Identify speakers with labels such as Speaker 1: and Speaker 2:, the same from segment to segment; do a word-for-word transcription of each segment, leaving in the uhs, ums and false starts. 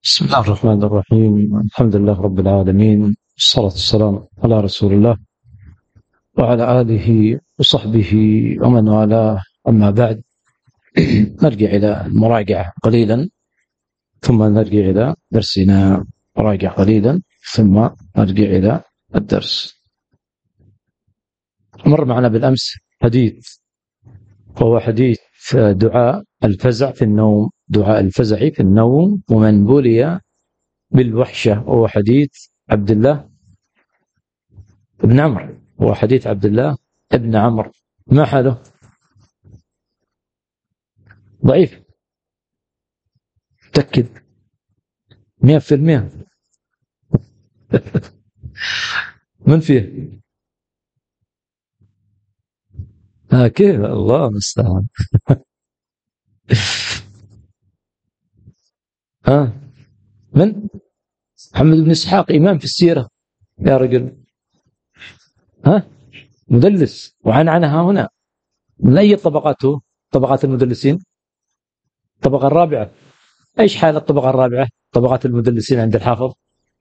Speaker 1: بسم الله الرحمن الرحيم. الحمد لله رب العالمين، والصلاة والسلام على رسول الله وعلى آله وصحبه ومن والاه. أما بعد، نرجع إلى المراجعة قليلا ثم نرجع إلى درسنا. مراجعة قليلا ثم نرجع إلى الدرس. مر معنا بالأمس حديث، وهو حديث دعاء الفزع في النوم، دعاء الفزع في النوم ومن بلي بالوحشة، وهو حديث عبد الله ابن عمرو، هو حديث عبد الله ابن عمرو. ما حاله؟ ضعيف؟ تأكد مئة في المئة؟ من فيه؟ ها كيف؟ الله المستعان. ها من؟ محمد بن إسحاق إمام في السيرة يا رجل. ها مدلس وعن عنها هنا. من أي طبقاته؟ طبقات المدلسين؟ الطبقة الرابعة. إيش حال الطبقة الرابعة؟ طبقات المدلسين عند الحافظ.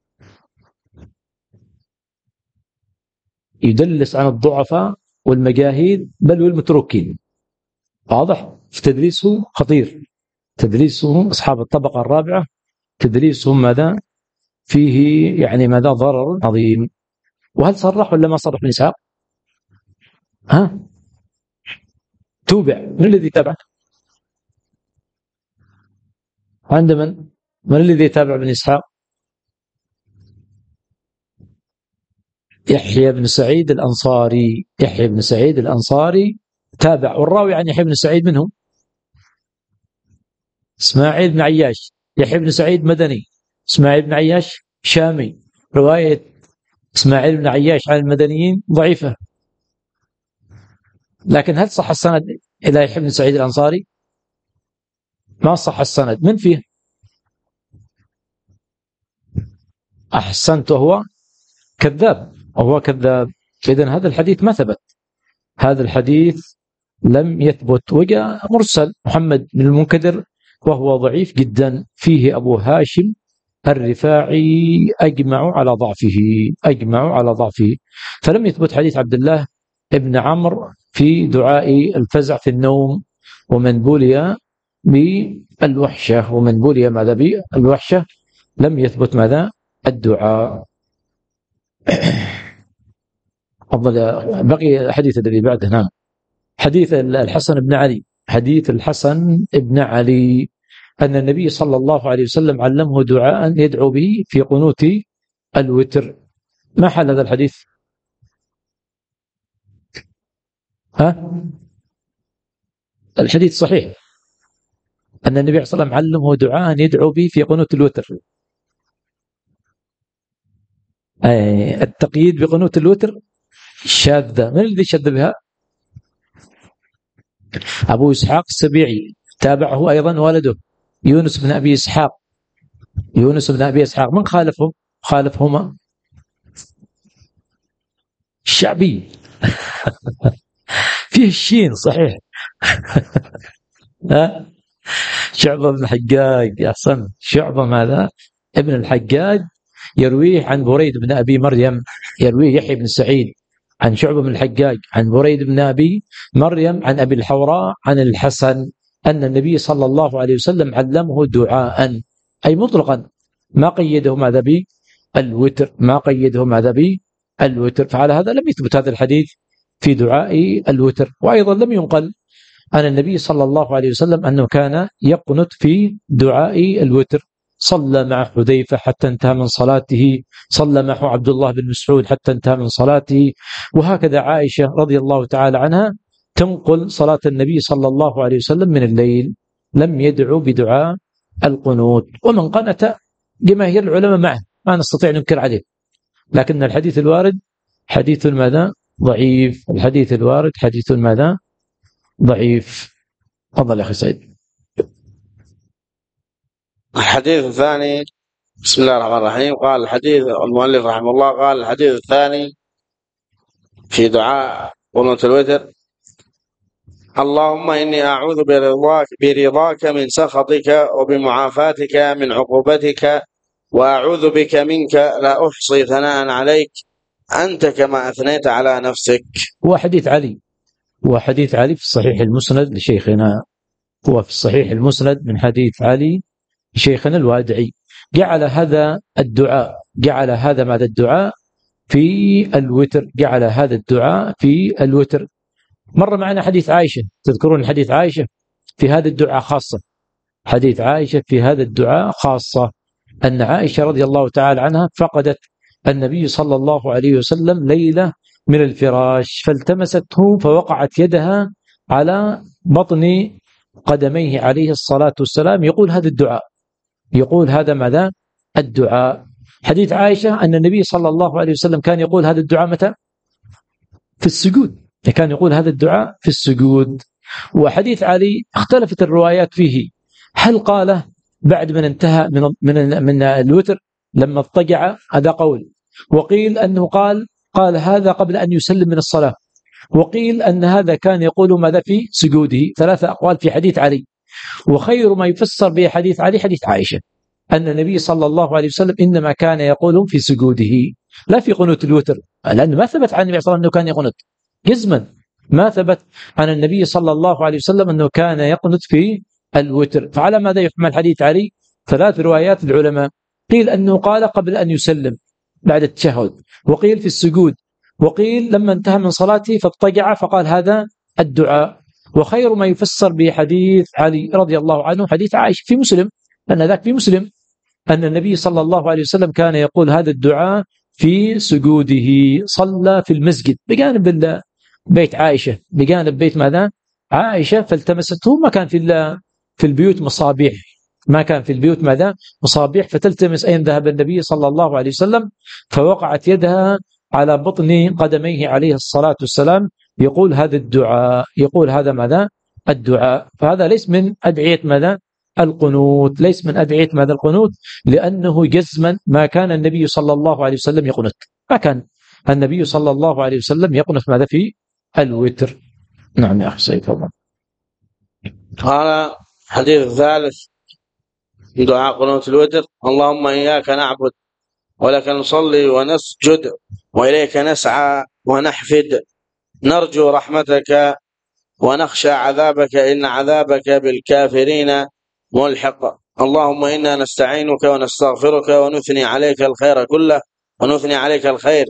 Speaker 1: يدلس عن الضعفاء والمجاهيل بل والمتروكين. واضح؟ في تدريسه خطير، تدريسه أصحاب الطبقة الرابعة تدريسهم ماذا فيه، يعني ماذا ضرر عظيم. وهل صرح ولا ما صرح بن إسحاق؟ ها توبع، من الذي تابع؟ عند من؟ من الذي يتابع بن إسحاق؟ يحيى بن سعيد الأنصاري. يحيى بن سعيد الأنصاري تابع، والراوي عن يحيى بن سعيد منهم إسماعيل بن عياش. يحيى بن سعيد مدني، إسماعيل بن عياش شامي. رواية إسماعيل بن عياش عن المدنيين ضعيفة. لكن هل صح السند إلى يحيى بن سعيد الأنصاري؟ ما صح السند. من فيه؟ أحسنت، وهو كذاب، وهو كذاب. إذن هذا الحديث ما ثبت، هذا الحديث لم يثبت. وجاء مرسل محمد بن المنكدر وهو ضعيف جدا، فيه أبو هاشم الرفاعي أجمع على ضعفه، أجمع على ضعفه. فلم يثبت حديث عبد الله ابن عمرو في دعاء الفزع في النوم ومن بلي بالوحشة، ومن بلي ماذا بالوحشة لم يثبت ماذا الدعاء. أفضل بقي حديث الذي بعده. نعم، حديث الحسن بن علي، حديث الحسن بن علي أن النبي صلى الله عليه وسلم علمه دعاء يدعو به في قنوت الوتر. ما حال هذا الحديث؟ ها الحديث صحيح أن النبي صلى الله عليه وسلم علمه دعاء يدعو به في قنوت الوتر. التقييد بقنوت الوتر شاذة. من الذي شذ بها؟ أبو إسحاق السبيعي، تابعه أيضا والده يونس بن أبي إسحاق. يونس بن أبي إسحاق من خالفهم؟ خالفهما الشعبي. فيه الشين صحيح. ها شعبة بن الحجاج، أحسن، شعبة ماذا ابن الحجاج يرويه عن بريد بن أبي مريم، يرويه يحيى بن سعيد عن شعبة بن الحجاج عن بريد بن أبي مريم عن أبي الحوراء عن الحسن أن النبي صلى الله عليه وسلم علمه دعاء، أي مطلقا، ما قيده ماذا به الوتر، ما قيده ماذا به الوتر. فعلى هذا لم يثبت هذا الحديث في دعاء الوتر. وأيضا لم ينقل عن النبي صلى الله عليه وسلم أنه كان يقنت في دعاء الوتر. صلى مع حذيفة حتى انتهى من صلاته، صلى معه عبد الله بن مسعود حتى انتهى من صلاته، وهكذا عائشة رضي الله تعالى عنها تنقل صلاة النبي صلى الله عليه وسلم من الليل، لم يدعو بدعاء القنوت. ومن قنت جماهير العلماء معه، ما نستطيع ننكر عليه، لكن الحديث الوارد حديث ماذا ضعيف. الحديث الوارد حديث ماذا ضعيف. تفضل يا أخي سعيد.
Speaker 2: الحديث الثاني. بسم الله الرحمن الرحيم. قال الحديث المؤلف رحمه الله، قال الحديث الثاني في دعاء قنوت الوتر اللهم إني أعوذ برضاك, برضاك من سخطك وبمعافاتك من عقوبتك وأعوذ بك منك لا أحصي ثناء عليك أنت كما أثنيت على نفسك.
Speaker 1: وحديث علي وحديث علي في الصحيح المسند لشيخنا، هو في الصحيح المسند من حديث علي شيخنا الوادعي، جعل هذا الدعاء جعل هذا ماذا الدعاء في الوتر جعل هذا الدعاء في الوتر. مر معنا حديث عائشة، تذكرون حديث عائشة في هذا الدعاء خاصة، حديث عائشة في هذا الدعاء خاصة، أن عائشة رضي الله تعالى عنها فقدت النبي صلى الله عليه وسلم ليلة من الفراش فالتمسته فوقعت يدها على بطن قدميه عليه الصلاة والسلام، يقول هذا الدعاء يقول هذا ماذا الدعاء. حديث عائشة أن النبي صلى الله عليه وسلم كان يقول هذا الدعاء متى؟ في السجود، كان يقول هذا الدعاء في السجود. وحديث علي اختلفت الروايات فيه، هل قاله بعد من انتهى من من من الوتر لما اضطجع، هذا قول، وقيل أنه قال قال هذا قبل أن يسلم من الصلاة، وقيل أن هذا كان يقول ماذا في سجوده. ثلاثة أقوال في حديث علي، وخير ما يفسر به حديث علي حديث عائشة أن النبي صلى الله عليه وسلم إنما كان يقول في سجوده لا في قنوت الوتر، لأنه ما ثبت عن النبي صلى الله عليه وسلم أنه كان يقنت جزما، ما ثبت عن النبي صلى الله عليه وسلم أنه كان يقنت في الوتر. فعلى ماذا يحمل حديث علي؟ ثلاث روايات العلماء، قيل أنه قال قبل أن يسلم بعد التشهد، وقيل في السجود، وقيل لما انتهى من صلاته فاضطجع فقال هذا الدعاء. وخير ما يفسر بحديث علي رضي الله عنه حديث عائشة في مسلم، أن ذاك في مسلم أن النبي صلى الله عليه وسلم كان يقول هذا الدعاء في سجوده، صلى في المسجد بجانب بيت عائشة، بجانب بيت ماذا عائشة، فالتمسته، ما كان في في البيوت مصابيح، ما كان في البيوت ماذا مصابيح، فتلتمس أين ذهب النبي صلى الله عليه وسلم، فوقعت يدها على بطن قدميه عليه الصلاة والسلام، يقول هذا الدعاء يقول هذا ماذا الدعاء. فهذا ليس من أدعية ماذا القنوت، ليس من أدعية ماذا القنوت، لأنه جزما ما كان النبي صلى الله عليه وسلم يقنت، ما كان النبي صلى الله عليه وسلم يقنت ماذا في الوتر. نعم يا أخي سيد الله.
Speaker 2: قال حديث الثالث دعاء قنوت الوتر: اللهم إياك نعبد ولك نصلي ونسجد وإليك نسعى ونحفد، نرجو رحمتك ونخشى عذابك إن عذابك بالكافرين ملحق. اللهم إنا نستعينك ونستغفرك ونثني عليك الخير كله ونثني عليك الخير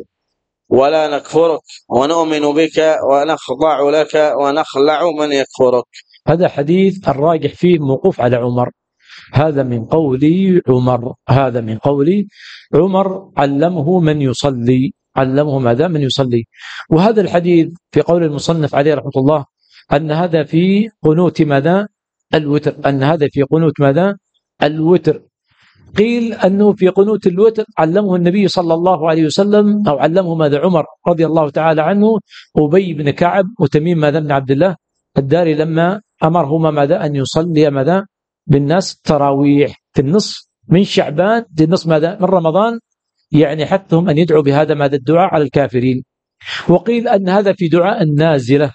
Speaker 2: ولا نكفرك، ونؤمن بك ونخضع لك ونخلع من يكفرك.
Speaker 1: هذا حديث الراجح فيه موقوف على عمر، هذا من قول عمر هذا من قول عمر علمه من يصلي علمه ماذا من يصلي. وهذا الحديث في قول المصنف عليه رحمة الله أن هذا في قنوت ماذا الوتر أن هذا في قنوت ماذا الوتر. قيل أنه في قنوت الوتر علمه النبي صلى الله عليه وسلم، أو علمه ماذا عمر رضي الله تعالى عنه أبي بن كعب وتميم ماذا بن عبد الله الداري، لما أمرهما ماذا أن يصلي ماذا بالناس تراويح في النصف من شعبان في النصف ماذا من رمضان، يعني حثهم أن يدعوا بهذا ماذا الدعاء على الكافرين. وقيل أن هذا في دعاء النازلة،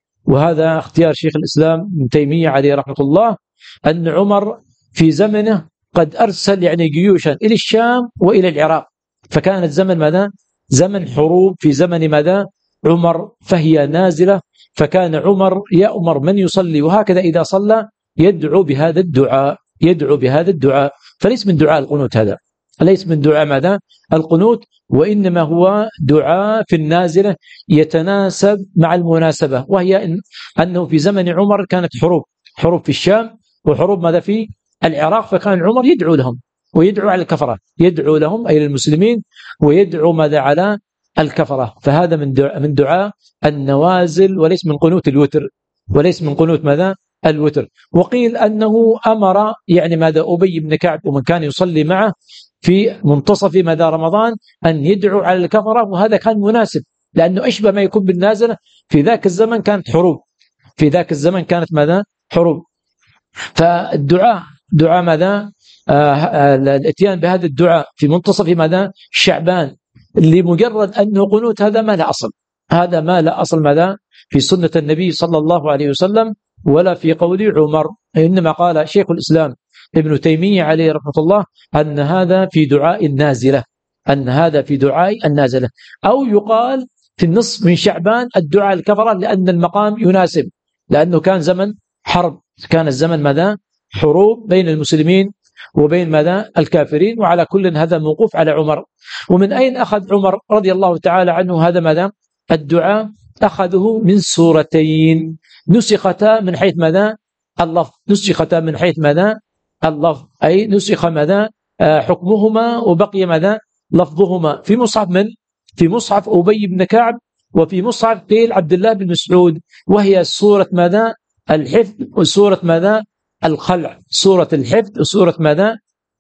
Speaker 1: وهذا اختيار شيخ الإسلام ابن تيمية عليه رحمة الله، أن عمر في زمنه قد أرسل يعني جيوشا إلى الشام وإلى العراق، فكانت زمن ماذا زمن حروب في زمن ماذا عمر، فهي نازلة، فكان عمر يأمر من يصلي وهكذا إذا صلى يدعو بهذا الدعاء يدعو بهذا الدعاء فليس من دعاء القنوت، هذا ليس من دعاء ماذا القنوت، وإنما هو دعاء في النازلة يتناسب مع المناسبة، وهي إن أنه في زمن عمر كانت حروب حروب في الشام وحروب ماذا في العراق، فكان عمر يدعو لهم ويدعو على الكفرة، يدعو لهم أي للمسلمين ويدعو ماذا على الكفرة. فهذا من دعاء من دعاء النوازل وليس من قنوت الوتر وليس من قنوت ماذا الوتر. وقيل أنه أمر يعني ماذا أبي بن كعب ومن كان يصلي معه في منتصف ماذا رمضان أن يدعو على الكفرة، وهذا كان مناسب لأنه أشبه ما يكون بالنازلة، في ذاك الزمن كانت حروب في ذاك الزمن كانت ماذا حروب. فالدعاء دعاء ماذا آه الاتيان بهذا الدعاء في منتصف ماذا شعبان لمجرد أنه قنوت، هذا ما لا أصل هذا ما لا أصل ماذا في سنة النبي صلى الله عليه وسلم ولا في قول عمر، إنما قال شيخ الإسلام ابن تيمية عليه رحمة الله أن هذا في دعاء النازلة، أن هذا في دعاء النازلة، أو يقال في النصف من شعبان الدعاء الكفرة، لأن المقام يناسب، لأنه كان زمن حرب، كان الزمن ماذا؟ حروب بين المسلمين وبين ماذا؟ الكافرين. وعلى كل هذا موقوف على عمر. ومن أين أخذ عمر رضي الله تعالى عنه هذا ماذا؟ الدعاء؟ أخذه من سورتين نسختا من حيث ماذا؟ اللفظ، نسختا من حيث ماذا؟ اللفظ، أي نسخ ماذا؟ حكمهما وبقي ماذا؟ لفظهما في مصحف من؟ في مصحف أبي بن كعب، وفي مصحف قيل عبد الله بن مسعود، وهي سورة ماذا؟ الحفظ وسورة ماذا؟ الخلع. سورة الحفظ وسورة ماذا؟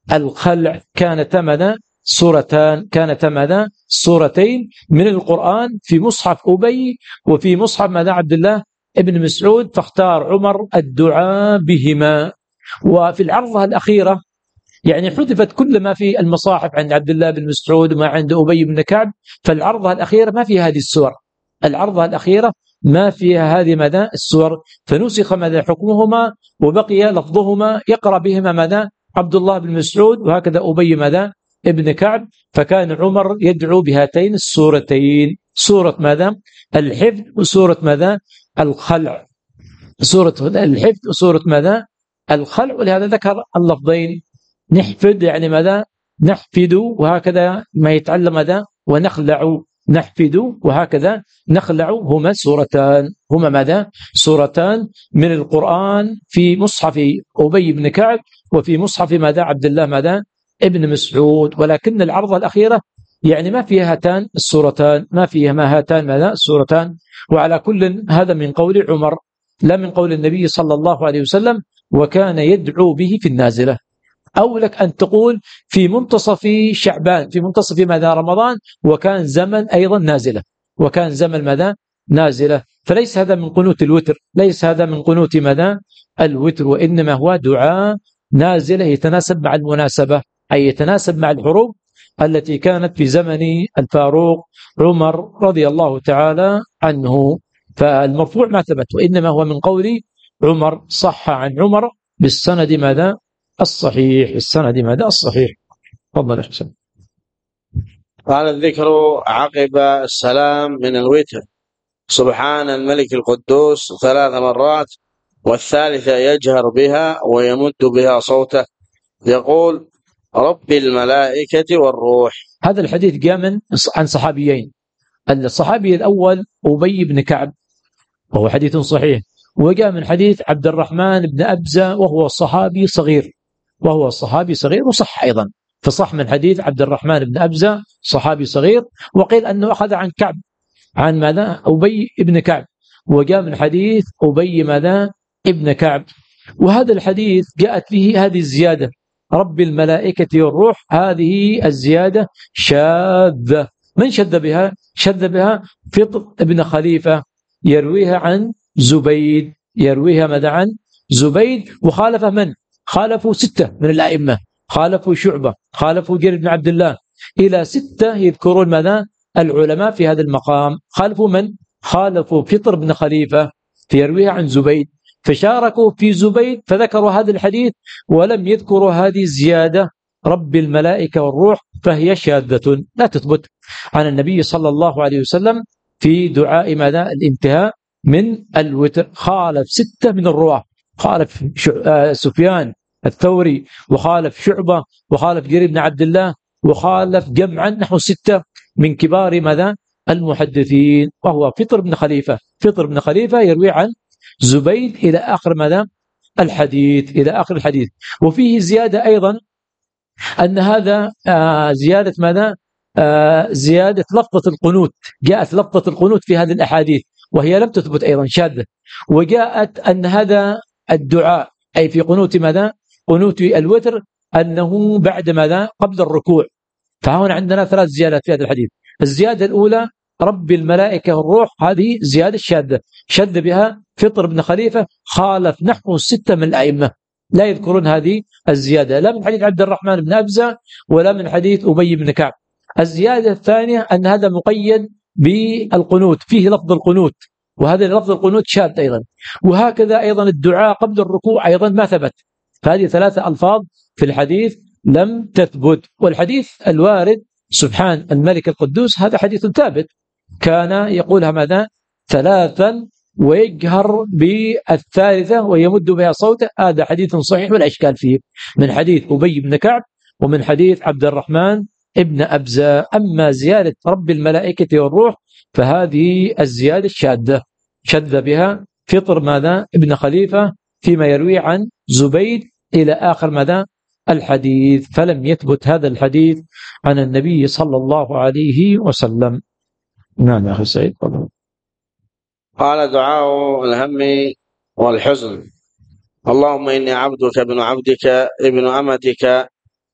Speaker 1: الخلع كانتا ماذا؟ سورتان، كانتا ماذا؟ سورتين من القرآن في مصحف أبي وفي مصحف ماذا؟ عبد الله ابن مسعود، فاختار عمر الدعاء بهما. وفي العرضة الأخيرة يعني حذفت كل ما في المصاحف عند عبد الله بن مسعود وما عند أبي بن كعب، فالعرضة الأخيرة ما فيها هذه السور، العرضة الأخيرة ما فيها هذه ماذا؟ السور، فنسخ ماذا؟ حكمهما وبقي لفظهما، يقرأ بهما ماذا؟ عبد الله بن مسعود، وهكذا أبي ماذا؟ ابن كعب. فكان عمر يدعو بهاتين السورتين، سورة ماذا؟ الحفظ وسورة ماذا؟ الخلع، سورة الحفظ وسورة ماذا؟ الخلع. ولهذا ذكر اللفظين، نحفظ يعني ماذا؟ نحفظ، وهكذا ما يتعلم ماذا؟ ونخلع، نحفظ وهكذا نخلع، هما سورتان، هما ماذا؟ سورتان من القرآن في مصحف أبي بن كعب وفي مصحف ماذا؟ عبد الله ماذا؟ ابن مسعود. ولكن العرضة الأخيرة يعني ما فيها هاتان السورتان، ما فيها ما هاتان ماذا؟ السورتان. وعلى كل هذا من قول عمر لا من قول النبي صلى الله عليه وسلم، وكان يدعو به في النازلة. أو لك أن تقول في منتصف شعبان، في منتصف ماذا؟ رمضان، وكان زمن أيضا نازلة، وكان زمن ماذا؟ نازلة. فليس هذا من قنوت الوتر، ليس هذا من قنوت ماذا؟ الوتر، وإنما هو دعاء نازلة يتناسب مع المناسبة، أي يتناسب مع الحروب التي كانت في زمن الفاروق عمر رضي الله تعالى عنه. فالمرفوع ما ثبت، وإنما هو من قول عمر، صح عن عمر بالسند ماذا؟ الصحيح، بالسند ماذا؟ الصحيح. تفضل يا حسن.
Speaker 2: قال الذكر عقب السلام من الوتر: سبحان الملك القدوس ثلاث مرات، والثالثة يجهر بها ويمد بها صوته يقول: رب الملائكة والروح.
Speaker 1: هذا الحديث جاء من عن صحابيين، الصحابي الأول أبي بن كعب وهو حديث صحيح، وجاء من حديث عبد الرحمن بن أبزة وهو صحابي صغير، وهو صحابي صغير وصح أيضا، فصح من حديث عبد الرحمن بن أبزة صحابي صغير، وقيل أنه أخذ عن كعب، عن ماذا؟ أبي بن كعب، وجاء من حديث أبي ماذا؟ ابن كعب. وهذا الحديث جاءت فيه هذه الزيادة رب الملائكة والروح، هذه الزيادة شاذة. من شذ بها؟ شذ بها فطر ابن خليفة يرويها عن زبيد، يرويها ماذا؟ عن زبيد. وخالف من؟ خالفوا ستة من الأئمة، خالفوا شعبة، خالفوا جرير بن عبد الله، إلى ستة يذكرون ماذا؟ العلماء في هذا المقام. خالفوا من؟ خالفوا فطر بن خليفة فيرويها عن زبيد، فشاركوا في زبيد فذكروا هذا الحديث ولم يذكروا هذه الزيادة رب الملائكة والروح، فهي شاذة لا تثبت عن النبي صلى الله عليه وسلم في دعاء ماذا؟ الانتهاء من الوتر. خالف ستة من الرواة، خالف سفيان الثوري، وخالف شعبة، وخالف جرير بن عبد الله، وخالف جمعا نحو ستة من كبار ماذا؟ المحدثين، وهو فطر بن خليفة. فطر بن خليفة يروي عن زبيد إلى آخر ماذا؟ الحديث، إلى آخر الحديث. وفيه زيادة أيضا أن هذا آه زيادة ماذا؟ آه زيادة لفظة القنوت، جاءت لفظة القنوت في هذه الأحاديث وهي لم تثبت أيضا، شاذة. وجاءت أن هذا الدعاء أي في قنوت ماذا؟ قنوت الوتر أنه بعد ماذا؟ قبل الركوع. فهنا عندنا ثلاث زيادات في هذا الحديث. الزيادة الأولى رب الملائكة والروح، هذه زيادة شاذة، شذ بها فطر بن خليفة، خالف نحو ستة من الأئمة لا يذكرون هذه الزيادة، لا من حديث عبد الرحمن بن أبزة ولا من حديث أبي بن كعب. الزيادة الثانية أن هذا مقيد بالقنوت، فيه لفظ القنوت، وهذا لفظ القنوت شاذ أيضا. وهكذا أيضا الدعاء قبل الركوع أيضا ما ثبت. فهذه ثلاثة ألفاظ في الحديث لم تثبت. والحديث الوارد سبحان الملك القدوس هذا حديث ثابت، كان يقولها ماذا؟ ثلاثا ويجهر بالثالثة ويمد بها صوته، هذا حديث صحيح ولا إشكال فيه، من حديث أبي بن كعب ومن حديث عبد الرحمن ابن أبزة. أما زيادة رب الملائكة والروح فهذه الزيادة شاذة، شذ بها فطر ماذا؟ ابن خليفة فيما يروي عن زبيد إلى آخر ماذا؟ الحديث، فلم يثبت هذا الحديث عن النبي صلى الله عليه وسلم. نعم يا أخي سعيد.
Speaker 2: قال دعاء الهم والحزن: اللهم إني عبدك ابن عبدك ابن أمتك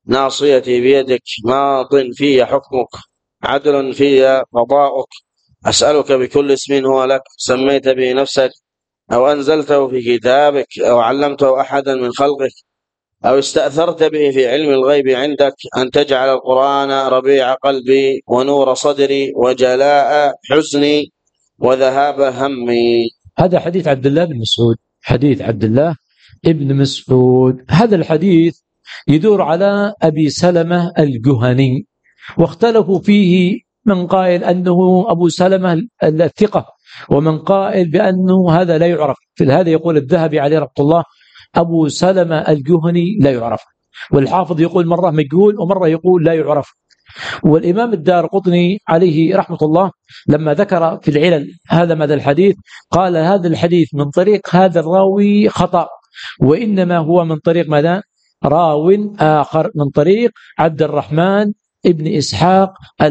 Speaker 2: ناصيتي بيدك ماض في حكمك عدل في قضاؤك أسألك بكل اسم هو لك سميت به نفسك أو أنزلته في كتابك أو علمته أحدا من خلقك أو استأثرت به في علم الغيب عندك أن تجعل القرآن ربيع قلبي ونور صدري وجلاء حزني وذهاب همي.
Speaker 1: هذا حديث عبد الله بن مسعود، حديث عبد الله ابن مسعود. هذا الحديث يدور على أبي سلمة الجهني، واختلفوا فيه، من قائل أنه أبو سلمة الثقة ومن قائل بأنه هذا لا يعرف. في هذا يقول الذهبي عليه رحمة الله أبو سلمة الجهني لا يعرف، والحافظ يقول مرة مجهول ومرة يقول لا يعرف. والإمام الدارقطني عليه رحمة الله لما ذكر في العلل هذا ماذا الحديث قال هذا الحديث من طريق هذا الراوي خطأ، وإنما هو من طريق ماذا؟ راو آخر من طريق عبد الرحمن ابن إسحاق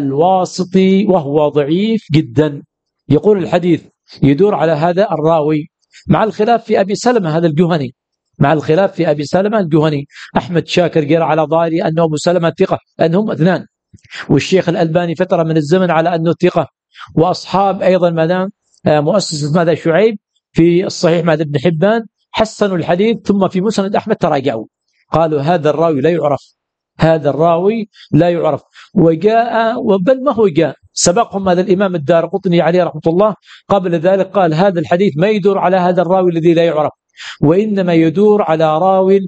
Speaker 1: الواسطي وهو ضعيف جدا. يقول الحديث يدور على هذا الراوي مع الخلاف في أبي سلمة هذا الجهني، مع الخلاف في أبي سلمة الجهني. أحمد شاكر قال على ظاهري أنه أبو سلمة ثقة لأنهم اثنان، والشيخ الألباني فترة من الزمن على أنه ثقة، وأصحاب أيضا ماذا مؤسسة ماذا شعيب في الصحيح ماذا ابن حبان حسنوا الحديث، ثم في مسند أحمد تراجعوا قالوا هذا الراوي لا يعرف، هذا الراوي لا يعرف. وجاء وبل ما هو جاء سبقهم هذا الإمام الدارقطني عليه رحمة الله قبل ذلك قال هذا الحديث ما يدور على هذا الراوي الذي لا يعرف، وإنما يدور على راو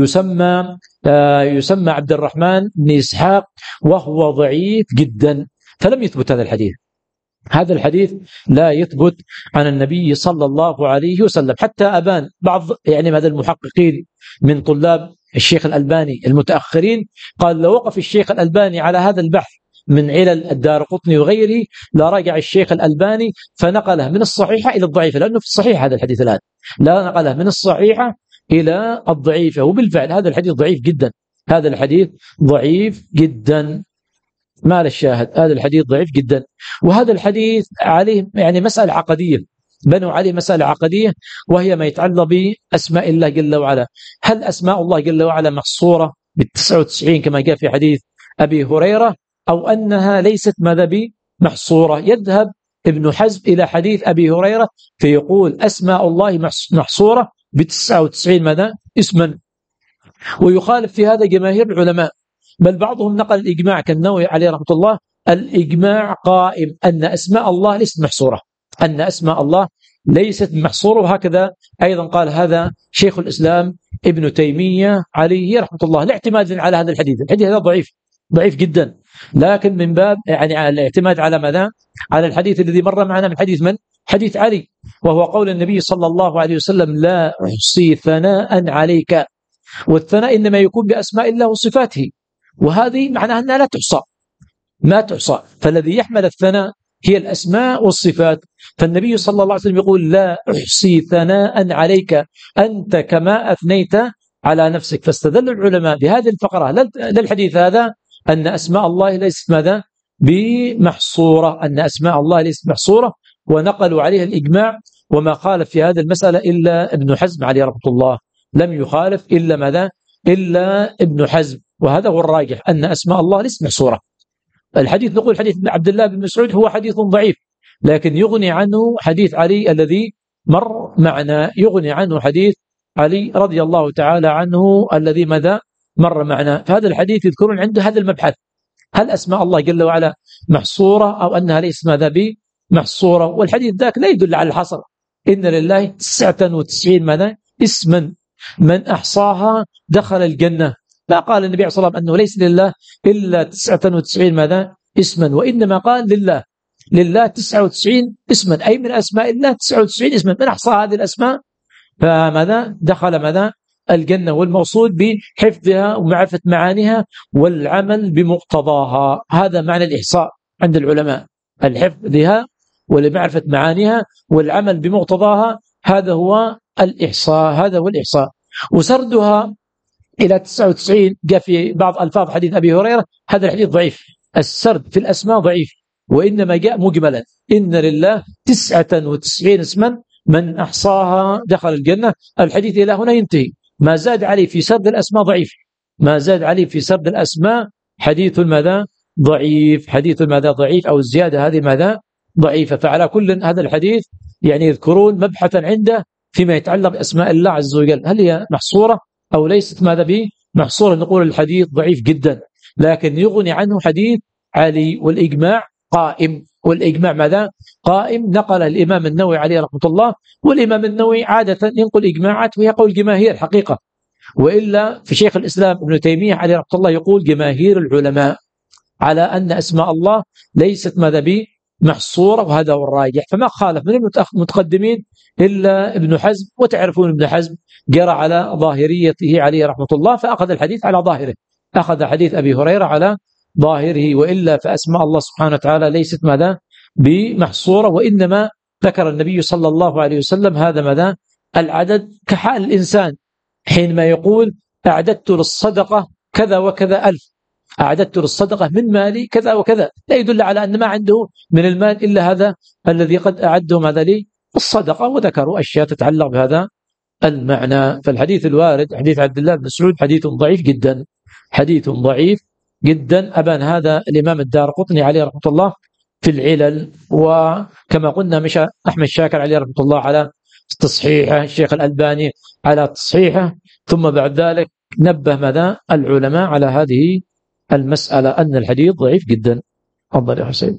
Speaker 1: يسمى آه يسمى عبد الرحمن بن إسحاق وهو ضعيف جدا، فلم يثبت هذا الحديث. هذا الحديث لا يثبت عن النبي صلى الله عليه وسلم. حتى أبان بعض يعني هذا المحققين من طلاب الشيخ الألباني المتأخرين قال لو وقف الشيخ الألباني على هذا البحث من علل الدارقطني وغيره لا رجع الشيخ الألباني فنقله من الصحيحة إلى الضعيفة، لأنه في الصحيح هذا الحديث الآن لا نقله من الصحيحة إلى الضعيفة، وبالفعل هذا الحديث ضعيف جدا، هذا الحديث ضعيف جدا ما للشاهد، هذا الحديث ضعيف جدا. وهذا الحديث عليه يعني مسألة عقدية، بنوا عليه مسألة عقدية وهي ما يتعلق بأسماء الله جل وعلا. هل أسماء الله جل وعلا محصورة بالتسعة وتسعين كما جاء في حديث أبي هريرة أو أنها ليست ماذا بمحصورة؟ يذهب ابن حزم إلى حديث أبي هريرة فيقول أسماء الله محصورة بتسعة وتسعين ماذا اسما، ويخالف في هذا جماهير العلماء، بل بعضهم نقل الإجماع كالنووي عليه رحمة الله الإجماع قائم أن أسماء الله ليست محصورة، أن أسماء الله ليست محصورة. وهكذا أيضا قال هذا شيخ الإسلام ابن تيمية عليه رحمة الله، لا اعتماد على هذا الحديث، الحديث هذا ضعيف ضعيف جدا، لكن من باب يعني على الاعتماد على ماذا؟ على الحديث الذي مر معنا من حديث من؟ حديث علي، وهو قول النبي صلى الله عليه وسلم لا أحصي ثناء عليك، والثناء إنما يكون بأسماء الله وصفاته، وهذه معناها أنها لا تحصى ما تحصى، فالذي يحمل الثناء هي الأسماء والصفات. فالنبي صلى الله عليه وسلم يقول لا أحصي ثناء عليك أنت كما أثنيت على نفسك. فاستدل العلماء بهذه الفقرة للحديث هذا أن أسماء الله ليست ماذا؟ بمحصورة، أن أسماء الله ليست محصورة، ونقلوا عليها الإجماع، وما خالف في هذه المسألة إلا ابن حزم عليه رحمة الله، لم يخالف إلا ماذا؟ إلا ابن حزم، وهذا هو الراجح أن أسماء الله ليست محصورة. الحديث نقول حديث عبد الله بن مسعود هو حديث ضعيف، لكن يغني عنه حديث علي الذي مر معنا، يغني عنه حديث علي رضي الله تعالى عنه الذي ماذا؟ مر معنا. فهذا الحديث يذكرون عنده هذا المبحث، هل أسماء الله جل وعلا محصورة أو أنها ليست ماذا محصورة. والحديث ذاك لا يدل على الحصر، إن لله تسعة وتسعين ماذا اسما من أحصاها دخل الجنة. ما قال النبي صلى الله عليه وسلم أنه ليس لله إلا تسعة وتسعين ماذا اسما، وإنما قال لله لله تسعة وتسعين اسما، أي من أسماء الله تسعة وتسعين اسما، من أحصى هذه الأسماء فماذا دخل ماذا الجنة. والمقصود بحفظها ومعرفة معانيها والعمل بمقتضاها، هذا معنى الإحصاء عند العلماء، الحفظ لها ولمعرفة معانيها والعمل بمقتضاها، هذا هو الإحصاء، هذا هو الإحصاء. وسردها إلى تسعة وتسعين جاء في بعض ألفاظ حديث أبي هريرة، هذا الحديث ضعيف، السرد في الأسماء ضعيف، وإنما جاء مجملا، إن لله تسعة وتسعين اسما من أحصاها دخل الجنة. الحديث إلى هنا ينتهي، ما زاد عليه في سرد الأسماء ضعيف، ما زاد عليه في سرد الأسماء حديث ماذا ضعيف، حديث ماذا ضعيف، أو الزيادة هذه ماذا ضعيفة. فعلى كل هذا الحديث يعني يذكرون مبحثا عنده فيما يتعلق بأسماء الله عز وجل، هل هي محصورة أو ليست ماذا به محصورة. نقول الحديث ضعيف جدا، لكن يغني عنه حديث علي، والإجماع قائم، والإجماع ماذا قائم، نقل الإمام النووي عليه رحمة الله. والإمام النووي عادة ينقل إجماعات وهي قول جماهير حقيقة، وإلا في شيخ الإسلام ابن تيمية عليه رحمة الله يقول جماهير العلماء على أن أسماء الله ليست ماذا به محصورة، وهذا هو الراجح. فما خالف من المتقدمين إلا ابن حزم، وتعرفون ابن حزم جرى على ظاهريته عليه رحمة الله، فأخذ الحديث على ظاهره، أخذ حديث أبي هريرة على ظاهره. وإلا فأسماء الله سبحانه وتعالى ليست ماذا بمحصورة، وإنما ذكر النبي صلى الله عليه وسلم هذا ماذا العدد كحال الإنسان حينما يقول أعددت للصدقة كذا وكذا ألف، أعددت للصدقة من مالي كذا وكذا، لا يدل على أن ما عنده من المال إلا هذا الذي قد أعده ماذا لي الصدقة، وذكروا أشياء تتعلق بهذا المعنى. فالحديث الوارد حديث عبد الله بن مسعود حديث ضعيف جدا، حديث ضعيف جدا. أبان هذا الإمام الدارقطني عليه رحمة الله في العلل، وكما قلنا مشى أحمد شاكر عليه رحمة الله على تصحيحه، الشيخ الألباني على تصحيحه، ثم بعد ذلك نبه ماذا العلماء على هذه المسألة أن الحديث ضعيف جدا. تفضل يا حسين.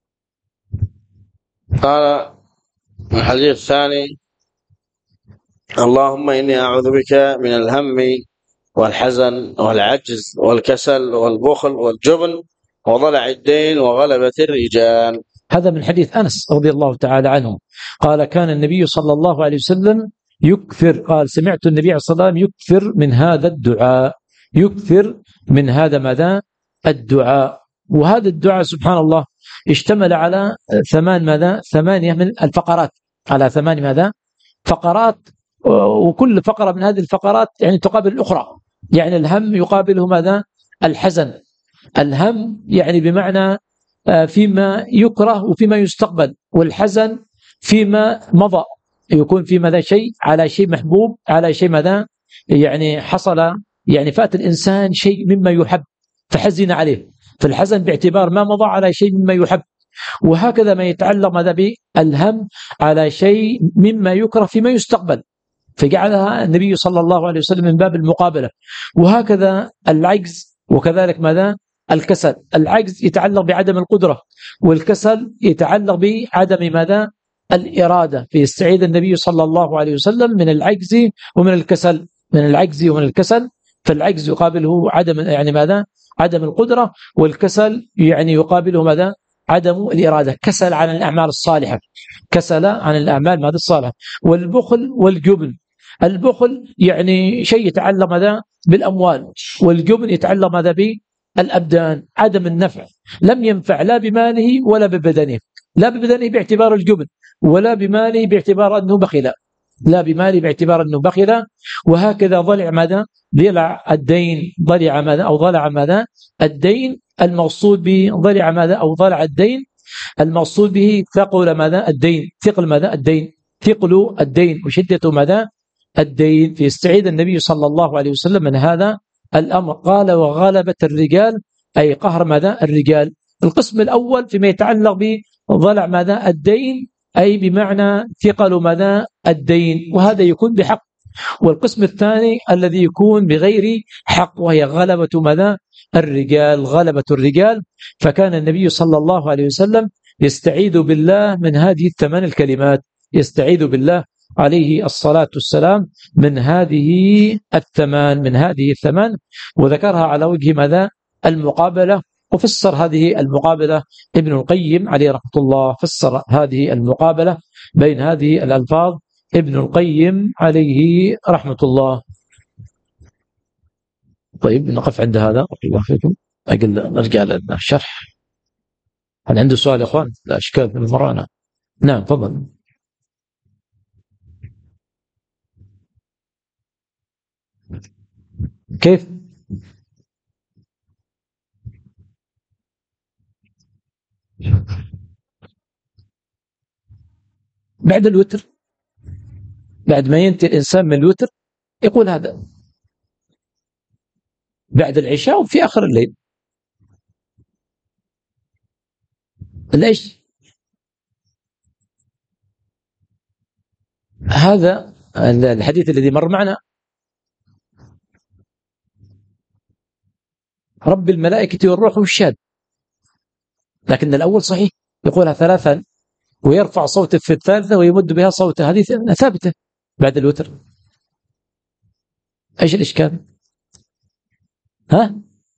Speaker 2: قال الحديث الثاني: اللهم إني أعوذ بك من الهم والحزن والعجز والكسل والبخل والجبن وضلع الدين وغلبة الرجال.
Speaker 1: هذا من حديث أنس رضي الله تعالى عنه، قال كان النبي صلى الله عليه وسلم يكثر، قال سمعت النبي صلى الله عليه وسلم يكثر من هذا الدعاء، يكثر من هذا ماذا الدعاء. وهذا الدعاء سبحان الله اشتمل على ثمان ماذا ثمانية من الفقرات، على ثمان ماذا فقرات، وكل فقرة من هذه الفقرات يعني تقابل الأخرى. يعني الهم يقابله ماذا الحزن، الهم يعني بمعنى فيما يكره وفيما يستقبل، والحزن فيما مضى، يكون في ماذا شيء على شيء محبوب، على شيء ماذا يعني حصل، يعني فات الإنسان شيء مما يحب فحزن عليه، فالحزن باعتبار ما مضى على شيء مما يحب. وهكذا ما يتعلق ماذا بالهم على شيء مما يكره فيما يستقبل، فجعلها النبي صلى الله عليه وسلم من باب المقابلة. وهكذا العجز، وكذلك ماذا الكسل، العجز يتعلق بعدم القدرة، والكسل يتعلق بعدم ماذا الإرادة، فيستعيذ النبي صلى الله عليه وسلم من العجز ومن الكسل، من العجز ومن الكسل. فالعجز يقابله عدم يعني ماذا عدم القدرة، والكسل يعني يقابله ماذا عدم الإرادة، كسل عن الأعمال الصالحة، كسل عن الأعمال ماذا الصالحة. والبخل والجبن، البخل يعني شيء يتعلق ماذا بالأموال، والجبن يتعلق ماذا بالأبدان، عدم النفع، لم ينفع لا بماله ولا ببدنه، لا ببدنه باعتبار الجبن، ولا بماله باعتبار أنه بخل، لا بماله باعتبار أنه بخل. وهكذا ضلع ماذا ضلع الدين، ضلع ماذا أو ضلع ماذا الدين، المقصود به ضلع ماذا أو ضلع الدين، المقصود به ثقل ماذا الدين، ثقل ماذا الدين، ثقل الدين وشدة ماذا الدين. فيستعيذ النبي صلى الله عليه وسلم من هذا الأمر. قال وغلبة الرجال، أي قهر ماذا الرجال. القسم الأول فيما يتعلق بضلع ماذا الدين، أي بمعنى ثقل ماذا الدين، وهذا يكون بحق. والقسم الثاني الذي يكون بغير حق، وهي غلبة ماذا الرجال، غلبة الرجال. فكان النبي صلى الله عليه وسلم يستعيذ بالله من هذه الثمان الكلمات، يستعيذ بالله عليه الصلاة والسلام من هذه الثمان من هذه الثمان وذكرها على وجه ماذا؟ المقابلة. وفسر هذه المقابلة ابن القيم عليه رحمة الله، فسر هذه المقابلة بين هذه الألفاظ ابن القيم عليه رحمة الله. طيب نقف عند هذا، الله فيكم. أقل نرجع للشرح. هل عنده سؤال يا أخوان؟ لا أشكال من المرانة. نعم تفضل. كيف؟ بعد الوتر، بعد ما ينتهي الإنسان من الوتر يقول هذا، بعد العشاء وفي آخر الليل. ليش؟ هذا الحديث الذي مر معنا رب الملائكة والروح والشاد، لكن الأول صحيح يقولها ثلاثا ويرفع صوته في الثالثة ويمد بها صوته، هذه ثابتة بعد الوتر. ايش الإشكال؟ ها؟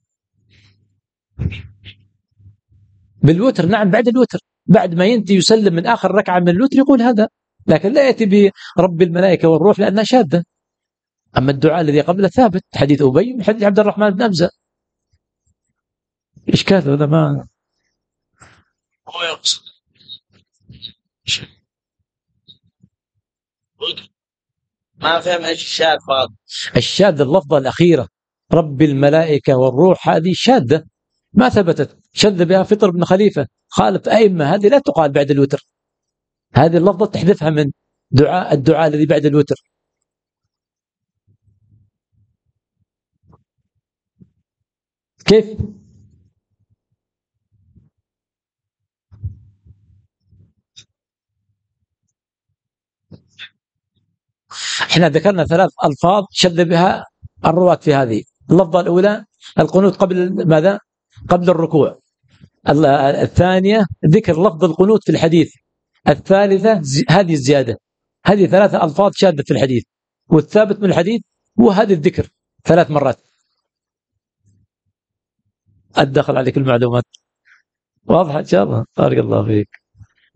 Speaker 1: بالوتر نعم، بعد الوتر، بعد ما ينتهي يسلم من آخر ركعة من الوتر يقول هذا، لكن لا يأتي برب الملائكة والروح لأنها شاذة. أما الدعاء الذي قبله ثابت، حديث أبي وحديث عبد الرحمن بن أبزة. إشكال هذا ما هو يقصد.
Speaker 2: ما فهم ايش الشاذ فاضل.
Speaker 1: الشاذ اللفظة الأخيرة رب الملائكة والروح، هذه شاذة ما ثبتت، شذ بها فطر بن خليفة، خالف أئمة، هذه لا تقال بعد الوتر، هذه اللفظة تحذفها من دعاء الدعاء الذي بعد الوتر. كيف؟ احنا ذكرنا ثلاث ألفاظ شذ بها الرواة في هذه. اللفظة الأولى القنوت قبل ماذا؟ قبل الركوع. الثانية ذكر لفظ القنوت في الحديث. الثالثة هذه الزيادة. هذه ثلاثة ألفاظ شاذة في الحديث، والثابت من الحديث هو هذا الذكر ثلاث مرات. أدخل عليك المعلومات واضحة إن شاء الله. بارك الله فيك.